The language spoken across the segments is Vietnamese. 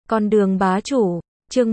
Con đường bá chủ, chương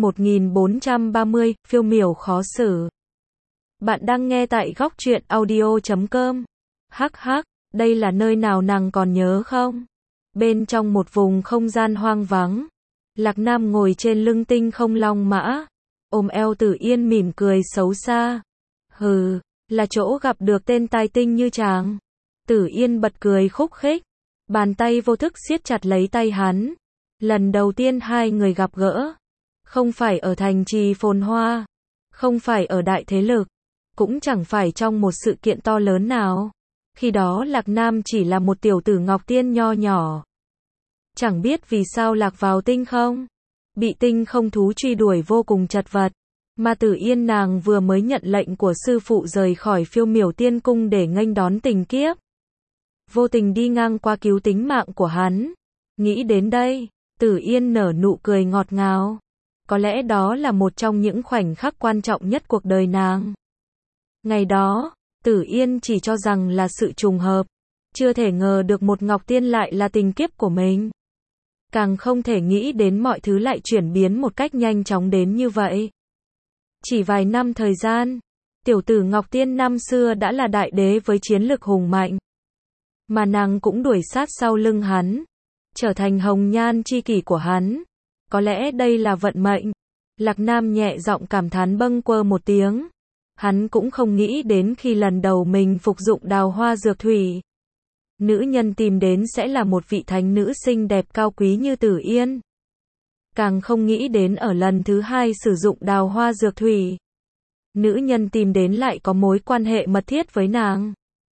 1430, phiêu miểu khó xử. Bạn đang nghe tại góc truyện audio.com. Hắc hắc, đây là nơi nào nàng còn nhớ không? Bên trong một vùng không gian hoang vắng, Lạc Nam ngồi trên lưng tinh không long mã, ôm eo Tử Yên mỉm cười xấu xa. Hừ, là chỗ gặp được tên tài tinh như chàng. Tử Yên bật cười khúc khích, bàn tay vô thức siết chặt lấy tay hắn. Lần đầu tiên hai người gặp gỡ, không phải ở thành trì phồn hoa, không phải ở đại thế lực, cũng chẳng phải trong một sự kiện to lớn nào. Khi đó Lạc Nam chỉ là một tiểu tử Ngọc Tiên nho nhỏ. Chẳng biết vì sao lạc vào tinh không, bị tinh không thú truy đuổi vô cùng chật vật. Mà Tử Yên nàng vừa mới nhận lệnh của sư phụ rời khỏi phiêu miểu tiên cung để nghênh đón tình kiếp. Vô tình đi ngang qua cứu tính mạng của hắn. Nghĩ đến đây, Tử Yên nở nụ cười ngọt ngào. Có lẽ đó là một trong những khoảnh khắc quan trọng nhất cuộc đời nàng. Ngày đó, Tử Yên chỉ cho rằng là sự trùng hợp. Chưa thể ngờ được một Ngọc Tiên lại là tình kiếp của mình. Càng không thể nghĩ đến mọi thứ lại chuyển biến một cách nhanh chóng đến như vậy. Chỉ vài năm thời gian, tiểu tử Ngọc Tiên năm xưa đã là đại đế với chiến lực hùng mạnh. Mà nàng cũng đuổi sát sau lưng hắn, trở thành hồng nhan chi kỷ của hắn. Có lẽ đây là vận mệnh. Lạc Nam nhẹ giọng cảm thán bâng quơ một tiếng. Hắn cũng không nghĩ đến khi lần đầu mình phục dụng đào hoa dược thủy, nữ nhân tìm đến sẽ là một vị thánh nữ xinh đẹp cao quý như Tử Yên. Càng không nghĩ đến ở lần thứ hai sử dụng đào hoa dược thủy, nữ nhân tìm đến lại có mối quan hệ mật thiết với nàng.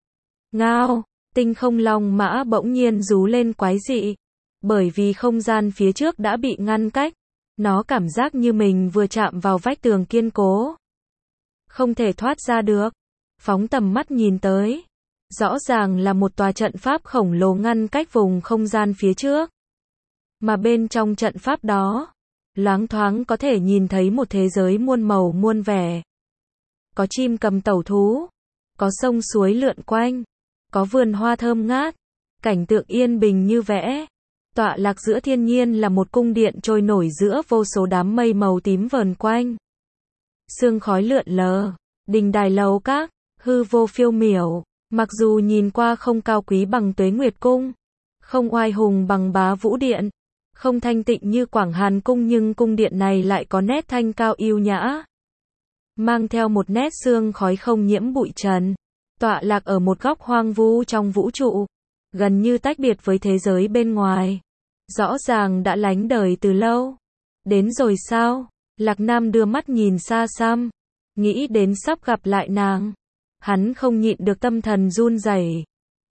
Ngao, tinh không long mã bỗng nhiên rú lên quái dị. Bởi vì không gian phía trước đã bị ngăn cách, nó cảm giác như mình vừa chạm vào vách tường kiên cố, không thể thoát ra được. Phóng tầm mắt nhìn tới, rõ ràng là một tòa trận pháp khổng lồ ngăn cách vùng không gian phía trước. Mà bên trong trận pháp đó, loáng thoáng có thể nhìn thấy một thế giới muôn màu muôn vẻ. Có chim cầm tẩu thú, có sông suối lượn quanh, có vườn hoa thơm ngát, cảnh tượng yên bình như vẽ. Tọa lạc giữa thiên nhiên là một cung điện trôi nổi giữa vô số đám mây màu tím vờn quanh. Sương khói lượn lờ, đình đài lầu các, hư vô phiêu miểu. Mặc dù nhìn qua không cao quý bằng Tuế Nguyệt Cung, không oai hùng bằng Bá Vũ Điện, không thanh tịnh như Quảng Hàn Cung, nhưng cung điện này lại có nét thanh cao yêu nhã, mang theo một nét sương khói không nhiễm bụi trần. Tọa lạc ở một góc hoang vu trong vũ trụ, gần như tách biệt với thế giới bên ngoài. Rõ ràng đã lánh đời từ lâu. Đến rồi sao? Lạc Nam đưa mắt nhìn xa xăm, nghĩ đến sắp gặp lại nàng. Hắn không nhịn được tâm thần run rẩy.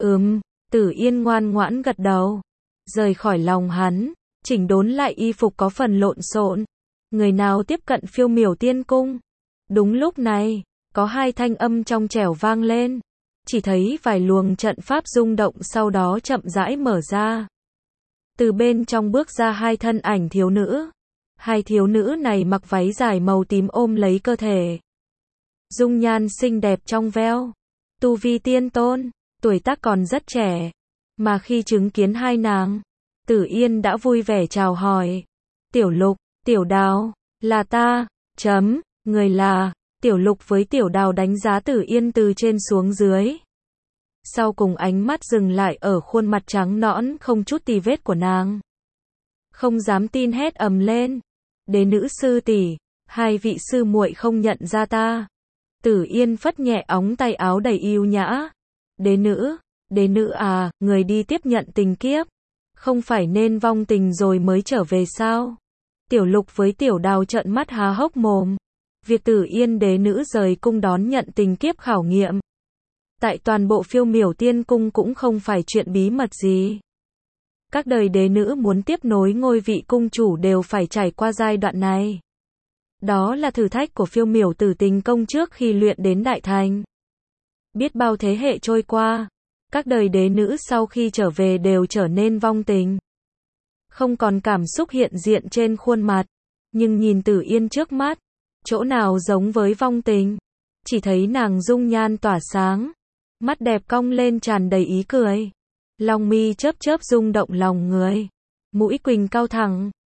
Tử Yên ngoan ngoãn gật đầu, rời khỏi lòng hắn, chỉnh đốn lại y phục có phần lộn xộn. Người nào tiếp cận phiêu miểu tiên cung? Đúng lúc này, có hai thanh âm trong trẻo vang lên. Chỉ thấy vài luồng trận pháp rung động sau đó chậm rãi mở ra. Từ bên trong bước ra hai thân ảnh thiếu nữ. Hai thiếu nữ này mặc váy dài màu tím ôm lấy cơ thể. Dung nhan xinh đẹp trong veo. Tu vi tiên tôn, tuổi tác còn rất trẻ. Mà khi chứng kiến hai nàng, Tử Yên đã vui vẻ chào hỏi. Tiểu Lục, Tiểu Đào, là ta, người là. Tiểu Lục với Tiểu Đào đánh giá Tử Yên từ trên xuống dưới. Sau cùng ánh mắt dừng lại ở khuôn mặt trắng nõn không chút tì vết của nàng. Không dám tin hét ầm lên. Đế nữ sư tỷ, hai vị sư muội không nhận ra ta. Tử Yên phất nhẹ ống tay áo đầy yêu nhã. Đế nữ à, người đi tiếp nhận tình kiếp. Không phải nên vong tình rồi mới trở về sao? Tiểu Lục với Tiểu Đào trợn mắt há hốc mồm. Việc Tử Yên đế nữ rời cung đón nhận tình kiếp khảo nghiệm tại toàn bộ phiêu miểu tiên cung cũng không phải chuyện bí mật gì. Các đời đế nữ muốn tiếp nối ngôi vị cung chủ đều phải trải qua giai đoạn này. Đó là thử thách của phiêu miểu tử tình công trước khi luyện đến đại thành. Biết bao thế hệ trôi qua, các đời đế nữ sau khi trở về đều trở nên vong tình. Không còn cảm xúc hiện diện trên khuôn mặt, nhưng nhìn Tử Yên trước mắt, chỗ nào giống với vong tình. Chỉ thấy nàng dung nhan tỏa sáng, mắt đẹp cong lên tràn đầy ý cười. Long mi chớp chớp rung động lòng người. Mũi quỳnh cao thẳng,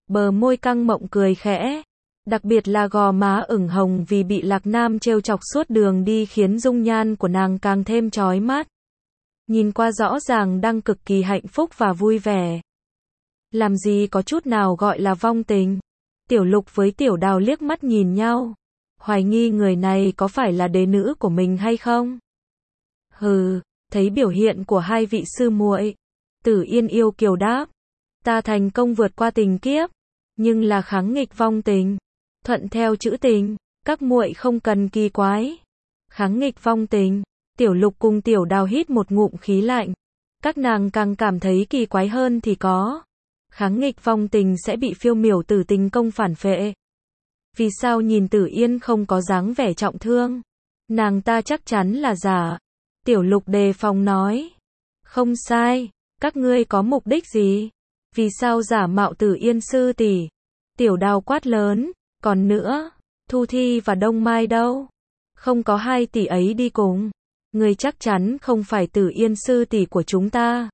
bờ môi căng mọng cười khẽ. Đặc biệt là gò má ửng hồng vì bị Lạc Nam trêu chọc suốt đường đi khiến dung nhan của nàng càng thêm chói mắt. Nhìn qua rõ ràng đang cực kỳ hạnh phúc và vui vẻ. Làm gì có chút nào gọi là vong tình. Tiểu Lục với Tiểu Đào liếc mắt nhìn nhau. Hoài nghi người này có phải là đế nữ của mình hay không? Hừ, thấy biểu hiện của hai vị sư muội, Tử Yên yêu kiều đáp. Ta thành công vượt qua tình kiếp, nhưng là kháng nghịch vong tình. Thuận theo chữ tình, các muội không cần kỳ quái. Kháng nghịch vong tình, Tiểu Lục cùng Tiểu Đào hít một ngụm khí lạnh. Các nàng càng cảm thấy kỳ quái hơn thì có. Kháng nghịch vong tình sẽ bị phiêu miểu tử tình công phản phệ. Vì sao nhìn Tử Yên không có dáng vẻ trọng thương? Nàng ta chắc chắn là giả. Tiểu Lục đề phòng nói. Không sai, các ngươi có mục đích gì? Vì sao giả mạo Tử Yên sư tỷ? Tiểu Đào quát lớn. Còn nữa, Thu Thi và Đông Mai đâu? Không có hai tỷ ấy đi cùng. Người chắc chắn không phải Tử Yên sư tỷ của chúng ta.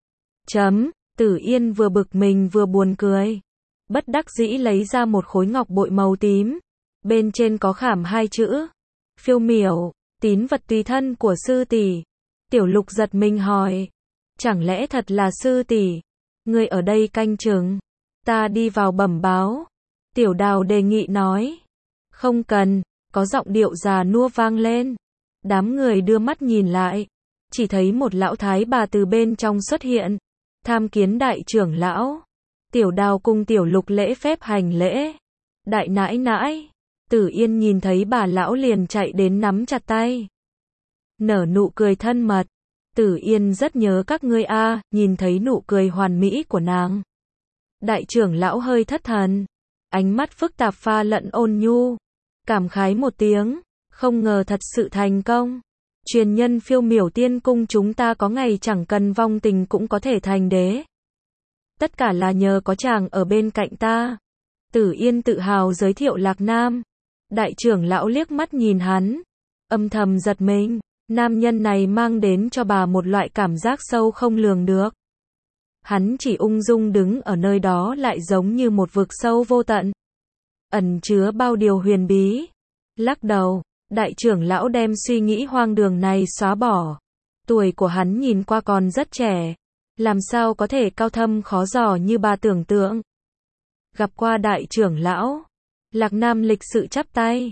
Tử Yên vừa bực mình vừa buồn cười. Bất đắc dĩ lấy ra một khối ngọc bội màu tím. Bên trên có khảm hai chữ. Phiêu miểu, tín vật tùy thân của sư tỷ. Tiểu Lục giật mình hỏi. Chẳng lẽ thật là sư tỷ? Người ở đây canh chừng. Ta đi vào bẩm báo. Tiểu Đào đề nghị nói. Không cần, có giọng điệu già nua vang lên. Đám người đưa mắt nhìn lại. Chỉ thấy một lão thái bà từ bên trong xuất hiện. Tham kiến đại trưởng lão. Tiểu Đào cùng Tiểu Lục lễ phép hành lễ. Đại nãi nãi. Tử Yên nhìn thấy bà lão liền chạy đến nắm chặt tay. Nở nụ cười thân mật. Tử Yên rất nhớ các ngươi a, nhìn thấy nụ cười hoàn mỹ của nàng. Đại trưởng lão hơi thất thần. Ánh mắt phức tạp pha lẫn ôn nhu. Cảm khái một tiếng. Không ngờ thật sự thành công. Truyền nhân phiêu miểu tiên cung chúng ta có ngày chẳng cần vong tình cũng có thể thành đế. Tất cả là nhờ có chàng ở bên cạnh ta. Tử Yên tự hào giới thiệu Lạc Nam. Đại trưởng lão liếc mắt nhìn hắn. Âm thầm giật mình. Nam nhân này mang đến cho bà một loại cảm giác sâu không lường được. Hắn chỉ ung dung đứng ở nơi đó lại giống như một vực sâu vô tận. Ẩn chứa bao điều huyền bí. Lắc đầu, đại trưởng lão đem suy nghĩ hoang đường này xóa bỏ. Tuổi của hắn nhìn qua còn rất trẻ. Làm sao có thể cao thâm khó dò như bà tưởng tượng. Gặp qua đại trưởng lão. Lạc Nam lịch sự chắp tay.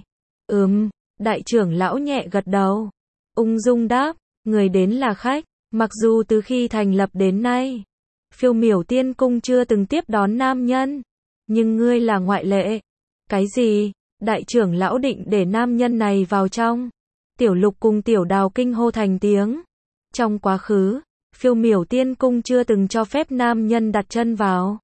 Đại trưởng lão nhẹ gật đầu. Ung dung đáp, người đến là khách. Mặc dù từ khi thành lập đến nay, phiêu miểu tiên cung chưa từng tiếp đón nam nhân. Nhưng ngươi là ngoại lệ. Cái gì? Đại trưởng lão định để nam nhân này vào trong. Tiểu Lục cùng Tiểu Đào kinh hô thành tiếng. Trong quá khứ, phiêu miểu tiên cung chưa từng cho phép nam nhân đặt chân vào.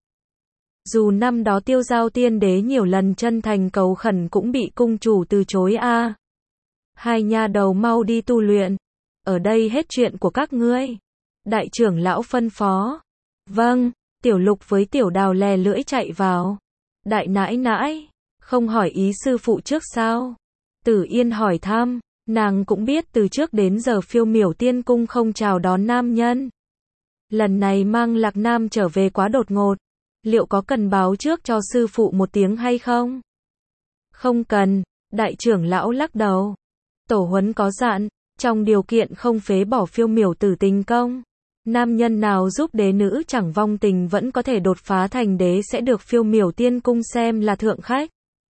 Dù năm đó Tiêu Giao tiên đế nhiều lần chân thành cầu khẩn cũng bị cung chủ từ chối a. Hai nha đầu mau đi tu luyện. Ở đây hết chuyện của các ngươi. Đại trưởng lão phân phó. Vâng, Tiểu Lục với Tiểu Đào lè lưỡi chạy vào. Đại nãi nãi, không hỏi ý sư phụ trước sao? Tử Yên hỏi thăm, nàng cũng biết từ trước đến giờ phiêu miểu tiên cung không chào đón nam nhân. Lần này mang Lạc Nam trở về quá đột ngột. Liệu có cần báo trước cho sư phụ một tiếng hay không? Không cần, đại trưởng lão lắc đầu. Tổ huấn có dặn, trong điều kiện không phế bỏ phiêu miểu tử tình công. Nam nhân nào giúp đế nữ chẳng vong tình vẫn có thể đột phá thành đế sẽ được phiêu miểu tiên cung xem là thượng khách.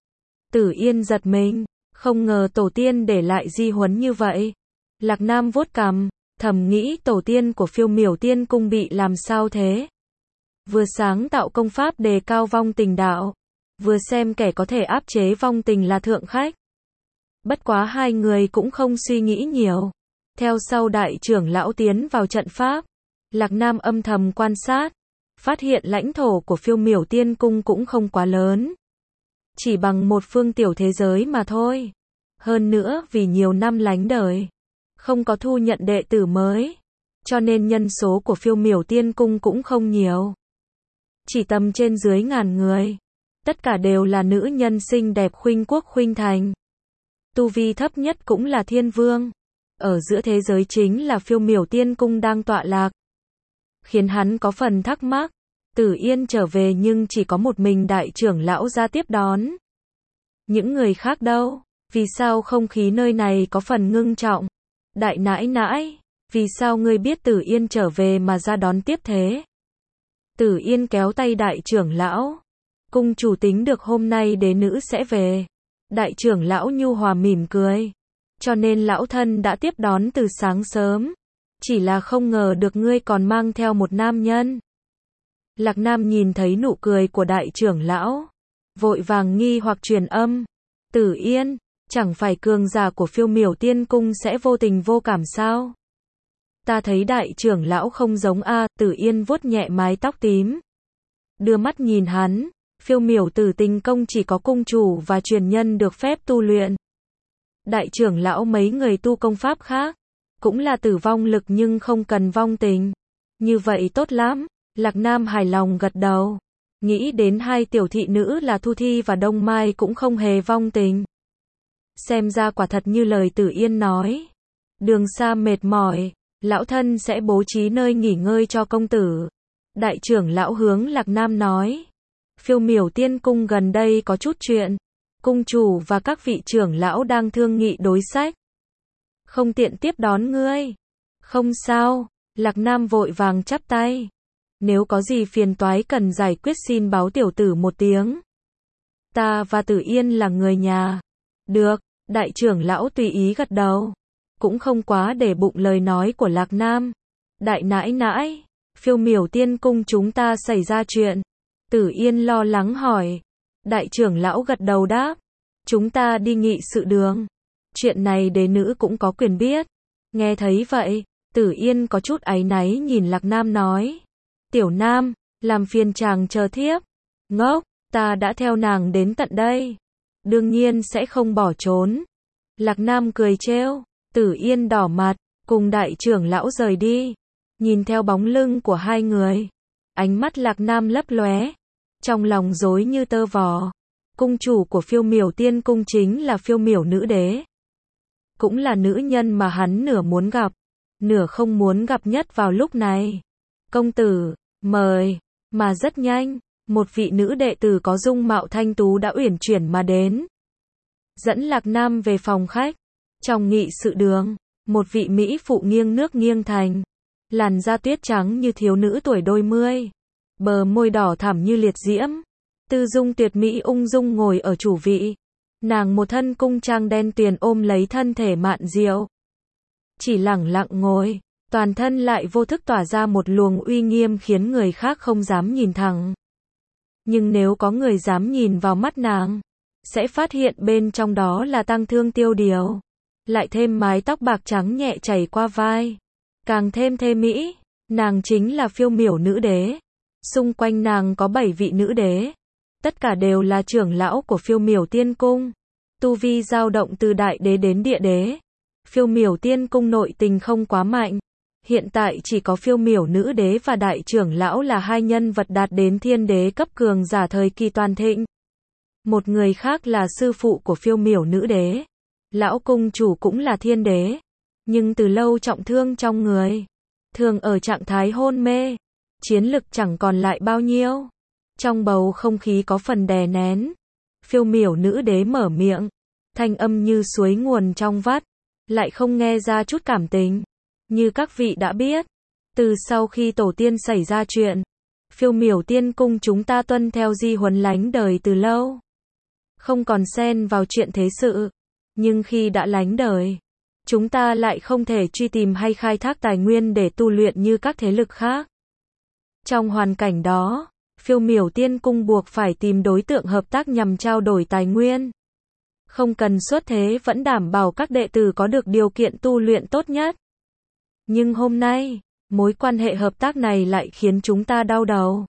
Tử Yên giật mình, không ngờ tổ tiên để lại di huấn như vậy. Lạc Nam vuốt cằm, thầm nghĩ tổ tiên của phiêu miểu tiên cung bị làm sao thế? Vừa sáng tạo công pháp đề cao vong tình đạo, vừa xem kẻ có thể áp chế vong tình là thượng khách. Bất quá hai người cũng không suy nghĩ nhiều. Theo sau đại trưởng lão tiến vào trận pháp, Lạc Nam âm thầm quan sát, phát hiện lãnh thổ của phiêu miểu tiên cung cũng không quá lớn. Chỉ bằng một phương tiểu thế giới mà thôi. Hơn nữa vì nhiều năm lánh đời, không có thu nhận đệ tử mới, cho nên nhân số của phiêu miểu tiên cung cũng không nhiều. Chỉ tầm trên dưới ngàn người. Tất cả đều là nữ nhân xinh đẹp khuynh quốc khuynh thành. Tu vi thấp nhất cũng là thiên vương. Ở giữa thế giới chính là phiêu miểu tiên cung đang tọa lạc. Khiến hắn có phần thắc mắc. Tử Yên trở về nhưng chỉ có một mình đại trưởng lão ra tiếp đón. Những người khác đâu? Vì sao không khí nơi này có phần ngưng trọng? Đại nãi nãi, vì sao ngươi biết Tử Yên trở về mà ra đón tiếp thế? Tử Yên kéo tay đại trưởng lão. Cung chủ tính được hôm nay đế nữ sẽ về. Đại trưởng lão nhu hòa mỉm cười. Cho nên lão thân đã tiếp đón từ sáng sớm. Chỉ là không ngờ được ngươi còn mang theo một nam nhân. Lạc Nam nhìn thấy nụ cười của đại trưởng lão. Vội vàng nghi hoặc truyền âm. Tử Yên, chẳng phải cường giả của Phiêu Miểu Tiên Cung sẽ vô tình vô cảm sao? Ta thấy đại trưởng lão không giống a. Tử Yên vuốt nhẹ mái tóc tím. Đưa mắt nhìn hắn. Phiêu Miểu Tử Tình Công chỉ có cung chủ và truyền nhân được phép tu luyện. Đại trưởng lão mấy người tu công pháp khác. Cũng là tử vong lực nhưng không cần vong tình. Như vậy tốt lắm. Lạc Nam hài lòng gật đầu. Nghĩ đến hai tiểu thị nữ là Thu Thi và Đông Mai cũng không hề vong tình. Xem ra quả thật như lời Tử Yên nói. Đường xa mệt mỏi, lão thân sẽ bố trí nơi nghỉ ngơi cho công tử. Đại trưởng lão hướng Lạc Nam nói. Phiêu Miểu Tiên Cung gần đây có chút chuyện. Cung chủ và các vị trưởng lão đang thương nghị đối sách. Không tiện tiếp đón ngươi. Không sao, Lạc Nam vội vàng chắp tay. Nếu có gì phiền toái cần giải quyết xin báo tiểu tử một tiếng. Ta và Tử Yên là người nhà. Được, đại trưởng lão tùy ý gật đầu. Cũng không quá để bụng lời nói của Lạc Nam. Đại nãi nãi, Phiêu Miểu Tiên Cung chúng ta xảy ra chuyện. Tử Yên lo lắng hỏi. Đại trưởng lão gật đầu đáp. Chúng ta đi nghị sự đường. Chuyện này đế nữ cũng có quyền biết. Nghe thấy vậy, Tử Yên có chút áy náy nhìn Lạc Nam nói. Tiểu Nam, làm phiền chàng chờ thiếp. Ngốc, ta đã theo nàng đến tận đây. Đương nhiên sẽ không bỏ trốn. Lạc Nam cười trêu. Tử Yên đỏ mặt, cùng đại trưởng lão rời đi. Nhìn theo bóng lưng của hai người. Ánh mắt Lạc Nam lấp lóe. Trong lòng rối như tơ vò. Cung chủ của Phiêu Miểu Tiên Cung chính là Phiêu Miểu nữ đế. Cũng là nữ nhân mà hắn nửa muốn gặp, nửa không muốn gặp nhất vào lúc này. Công tử, mời. Mà rất nhanh, một vị nữ đệ tử có dung mạo thanh tú đã uyển chuyển mà đến. Dẫn Lạc Nam về phòng khách. Trong nghị sự đường, một vị mỹ phụ nghiêng nước nghiêng thành. Làn da tuyết trắng như thiếu nữ tuổi đôi mươi. Bờ môi đỏ thẳm như liệt diễm. Tư dung tuyệt mỹ ung dung ngồi ở chủ vị. Nàng một thân cung trang đen tuyền ôm lấy thân thể mạn diệu. Chỉ lẳng lặng ngồi, toàn thân lại vô thức tỏa ra một luồng uy nghiêm khiến người khác không dám nhìn thẳng. Nhưng nếu có người dám nhìn vào mắt nàng, sẽ phát hiện bên trong đó là tang thương tiêu điều. Lại thêm mái tóc bạc trắng nhẹ chảy qua vai. Càng thêm thê mỹ, nàng chính là Phiêu Miểu nữ đế. Xung quanh nàng có 7 vị nữ đế. Tất cả đều là trưởng lão của Phiêu Miểu Tiên Cung. Tu vi dao động từ đại đế đến địa đế. Phiêu Miểu Tiên Cung nội tình không quá mạnh. Hiện tại chỉ có Phiêu Miểu nữ đế và đại trưởng lão là hai nhân vật đạt đến thiên đế cấp cường giả thời kỳ toàn thịnh. Một người khác là sư phụ của Phiêu Miểu nữ đế. Lão cung chủ cũng là thiên đế. Nhưng từ lâu trọng thương trong người. Thường ở trạng thái hôn mê. Chiến lực chẳng còn lại bao nhiêu. Trong bầu không khí có phần đè nén. Phiêu Miểu nữ đế mở miệng. Thanh âm như suối nguồn trong vắt. Lại không nghe ra chút cảm tình. Như các vị đã biết. Từ sau khi tổ tiên xảy ra chuyện. Phiêu Miểu Tiên Cung chúng ta tuân theo di huấn lánh đời từ lâu. Không còn xen vào chuyện thế sự. Nhưng khi đã lánh đời. Chúng ta lại không thể truy tìm hay khai thác tài nguyên để tu luyện như các thế lực khác. Trong hoàn cảnh đó, Phiêu Miểu Tiên Cung buộc phải tìm đối tượng hợp tác nhằm trao đổi tài nguyên. Không cần xuất thế vẫn đảm bảo các đệ tử có được điều kiện tu luyện tốt nhất. Nhưng hôm nay, mối quan hệ hợp tác này lại khiến chúng ta đau đầu.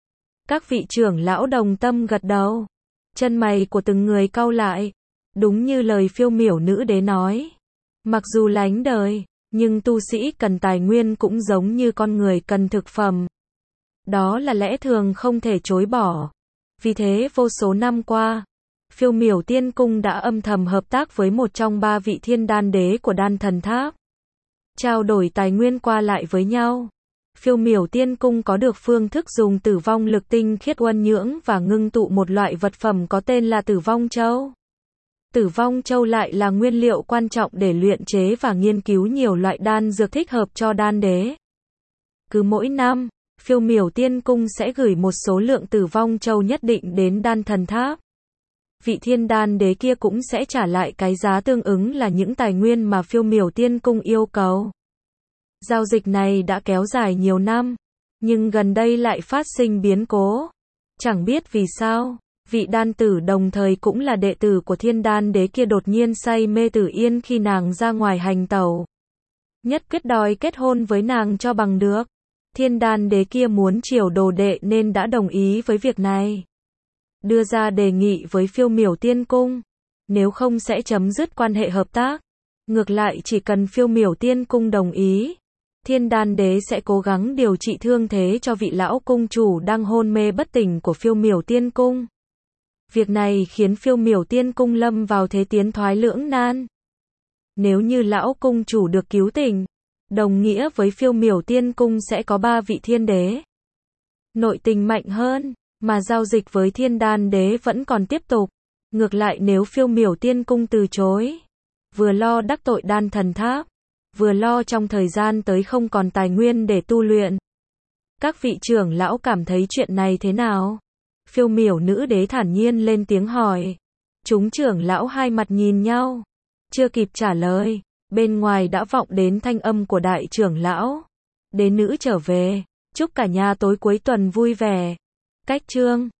Các vị trưởng lão đồng tâm gật đầu. Chân mày của từng người cau lại. Đúng như lời Phiêu Miểu nữ đế nói. Mặc dù lánh đời, nhưng tu sĩ cần tài nguyên cũng giống như con người cần thực phẩm. Đó là lẽ thường không thể chối bỏ. Vì thế vô số năm qua, Phiêu Miểu Tiên Cung đã âm thầm hợp tác với một trong 3 vị thiên đan đế của Đan Thần Tháp. Trao đổi tài nguyên qua lại với nhau. Phiêu miểu tiên cung có được phương thức dùng tử vong lực tinh khiết uân nhưỡng và ngưng tụ một loại vật phẩm có tên là tử vong châu. Tử vong châu lại là nguyên liệu quan trọng để luyện chế và nghiên cứu nhiều loại đan dược thích hợp cho đan đế. Cứ mỗi năm, phiêu miểu tiên cung sẽ gửi một số lượng tử vong châu nhất định đến đan thần tháp. Vị thiên đan đế kia cũng sẽ trả lại cái giá tương ứng là những tài nguyên mà phiêu miểu tiên cung yêu cầu. Giao dịch này đã kéo dài nhiều năm, nhưng gần đây lại phát sinh biến cố. Chẳng biết vì sao, vị đan tử đồng thời cũng là đệ tử của thiên đan đế kia đột nhiên say mê Tử Yên khi nàng ra ngoài hành tẩu. Nhất quyết đòi kết hôn với nàng cho bằng được. Thiên đan đế kia muốn chiều đồ đệ nên đã đồng ý với việc này. Đưa ra đề nghị với phiêu miểu tiên cung. Nếu không sẽ chấm dứt quan hệ hợp tác. Ngược lại chỉ cần phiêu miểu tiên cung đồng ý, thiên đan đế sẽ cố gắng điều trị thương thế cho vị lão cung chủ đang hôn mê bất tỉnh của phiêu miểu tiên cung. Việc này khiến phiêu miểu tiên cung lâm vào thế tiến thoái lưỡng nan. Nếu như lão cung chủ được cứu tỉnh, đồng nghĩa với phiêu miểu tiên cung sẽ có 3 vị thiên đế. Nội tình mạnh hơn, mà giao dịch với thiên đan đế vẫn còn tiếp tục. Ngược lại nếu phiêu miểu tiên cung từ chối, vừa lo đắc tội đan thần tháp, vừa lo trong thời gian tới không còn tài nguyên để tu luyện. Các vị trưởng lão cảm thấy chuyện này thế nào? Phiêu miểu nữ đế thản nhiên lên tiếng hỏi. Chúng trưởng lão hai mặt nhìn nhau. Chưa kịp trả lời, bên ngoài đã vọng đến thanh âm của đại trưởng lão. Đế nữ trở về, chúc cả nhà tối cuối tuần vui vẻ. Cách chương